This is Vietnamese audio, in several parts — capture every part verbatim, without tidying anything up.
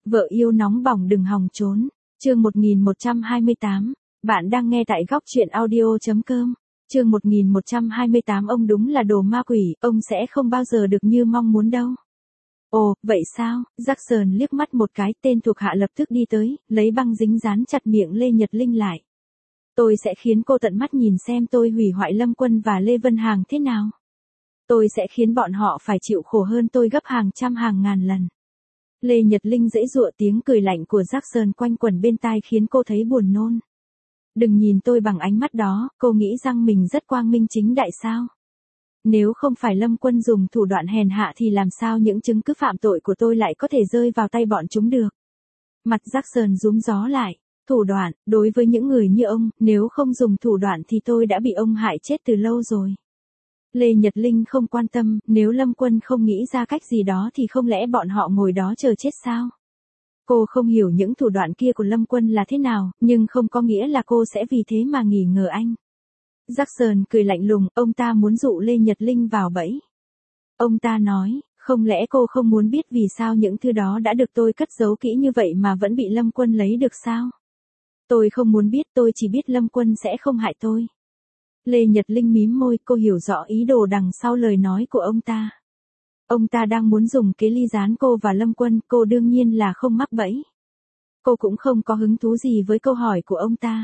Vợ yêu nóng bỏng đừng hòng trốn. Chương một nghìn một trăm hai mươi tám. Bạn đang nghe tại góc truyện audio.com. Chương một nghìn một trăm hai mươi tám. Ông đúng là đồ ma quỷ, ông sẽ không bao giờ được như mong muốn đâu. Ồ, vậy sao? Jackson liếc mắt một cái, tên thuộc hạ lập tức đi tới, lấy băng dính dán chặt miệng Lê Nhật Linh lại. Tôi sẽ khiến cô tận mắt nhìn xem tôi hủy hoại Lâm Quân và Lê Vân Hàng thế nào. Tôi sẽ khiến bọn họ phải chịu khổ hơn tôi gấp hàng trăm hàng ngàn lần. Lê Nhật Linh giãy giụa, tiếng cười lạnh của Jackson quanh quẩn bên tai khiến cô thấy buồn nôn. Đừng nhìn tôi bằng ánh mắt đó, cô nghĩ rằng mình rất quang minh chính đại sao? Nếu không phải Lâm Quân dùng thủ đoạn hèn hạ thì làm sao những chứng cứ phạm tội của tôi lại có thể rơi vào tay bọn chúng được? Mặt Jackson rúm gió lại. Thủ đoạn, đối với những người như ông, nếu không dùng thủ đoạn thì tôi đã bị ông hại chết từ lâu rồi. Lê Nhật Linh không quan tâm, nếu Lâm Quân không nghĩ ra cách gì đó thì không lẽ bọn họ ngồi đó chờ chết sao? Cô không hiểu những thủ đoạn kia của Lâm Quân là thế nào, nhưng không có nghĩa là cô sẽ vì thế mà nghỉ ngờ anh. Jackson cười lạnh lùng, ông ta muốn dụ Lê Nhật Linh vào bẫy. Ông ta nói, không lẽ cô không muốn biết vì sao những thứ đó đã được tôi cất giấu kỹ như vậy mà vẫn bị Lâm Quân lấy được sao? Tôi không muốn biết, tôi chỉ biết Lâm Quân sẽ không hại tôi. Lê Nhật Linh mím môi, cô hiểu rõ ý đồ đằng sau lời nói của ông ta. Ông ta đang muốn dùng kế ly gián cô và Lâm Quân, cô đương nhiên là không mắc bẫy. Cô cũng không có hứng thú gì với câu hỏi của ông ta.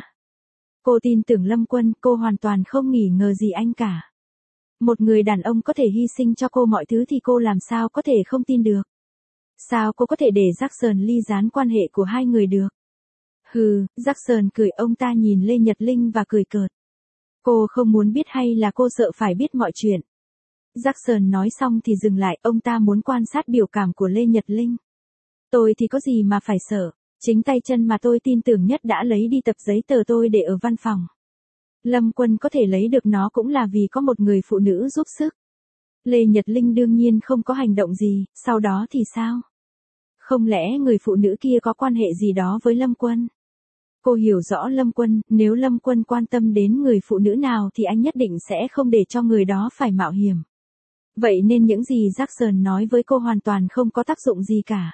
Cô tin tưởng Lâm Quân, cô hoàn toàn không nghi ngờ gì anh cả. Một người đàn ông có thể hy sinh cho cô mọi thứ thì cô làm sao có thể không tin được. Sao cô có thể để Jackson ly gián quan hệ của hai người được? Hừ, Jackson cười, ông ta nhìn Lê Nhật Linh và cười cợt. Cô không muốn biết hay là cô sợ phải biết mọi chuyện? Jackson nói xong thì dừng lại, ông ta muốn quan sát biểu cảm của Lê Nhật Linh. Tôi thì có gì mà phải sợ, chính tay chân mà tôi tin tưởng nhất đã lấy đi tập giấy tờ tôi để ở văn phòng. Lâm Quân có thể lấy được nó cũng là vì có một người phụ nữ giúp sức. Lê Nhật Linh đương nhiên không có hành động gì, sau đó thì sao? Không lẽ người phụ nữ kia có quan hệ gì đó với Lâm Quân? Cô hiểu rõ Lâm Quân, nếu Lâm Quân quan tâm đến người phụ nữ nào thì anh nhất định sẽ không để cho người đó phải mạo hiểm. Vậy nên những gì Jackson nói với cô hoàn toàn không có tác dụng gì cả.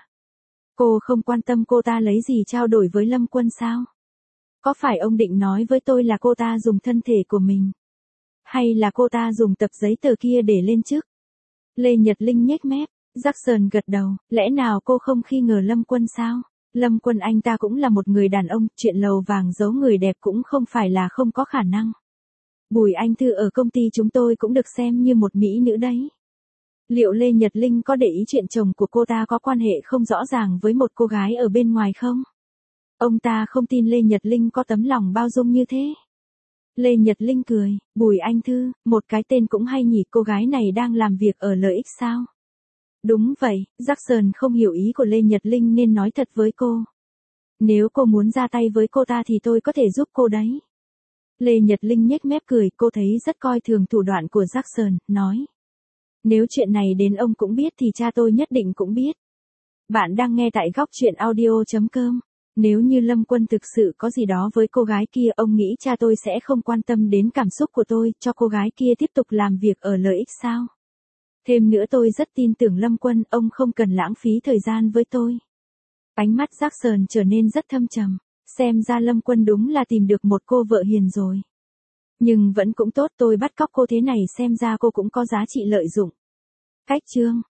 Cô không quan tâm cô ta lấy gì trao đổi với Lâm Quân sao? Có phải ông định nói với tôi là cô ta dùng thân thể của mình? Hay là cô ta dùng tập giấy tờ kia để lên chức? Lê Nhật Linh nhếch mép, Jackson gật đầu, lẽ nào cô không nghi ngờ Lâm Quân sao? Lâm Quân anh ta cũng là một người đàn ông, chuyện lầu vàng giấu người đẹp cũng không phải là không có khả năng. Bùi Anh Thư ở công ty chúng tôi cũng được xem như một mỹ nữ đấy. Liệu Lê Nhật Linh có để ý chuyện chồng của cô ta có quan hệ không rõ ràng với một cô gái ở bên ngoài không? Ông ta không tin Lê Nhật Linh có tấm lòng bao dung như thế. Lê Nhật Linh cười, Bùi Anh Thư, một cái tên cũng hay nhỉ, cô gái này đang làm việc ở lợi ích sao? Đúng vậy, Jackson không hiểu ý của Lê Nhật Linh nên nói thật với cô. Nếu cô muốn ra tay với cô ta thì tôi có thể giúp cô đấy. Lê Nhật Linh nhếch mép cười, cô thấy rất coi thường thủ đoạn của Jackson, nói. Nếu chuyện này đến ông cũng biết thì cha tôi nhất định cũng biết. Bạn đang nghe tại góc truyện audio.com. Nếu như Lâm Quân thực sự có gì đó với cô gái kia, ông nghĩ cha tôi sẽ không quan tâm đến cảm xúc của tôi, cho cô gái kia tiếp tục làm việc ở lợi ích sao? Thêm nữa tôi rất tin tưởng Lâm Quân, ông không cần lãng phí thời gian với tôi. Ánh mắt Jackson trở nên rất thâm trầm, xem ra Lâm Quân đúng là tìm được một cô vợ hiền rồi. Nhưng vẫn cũng tốt, tôi bắt cóc cô thế này xem ra cô cũng có giá trị lợi dụng. Cách chương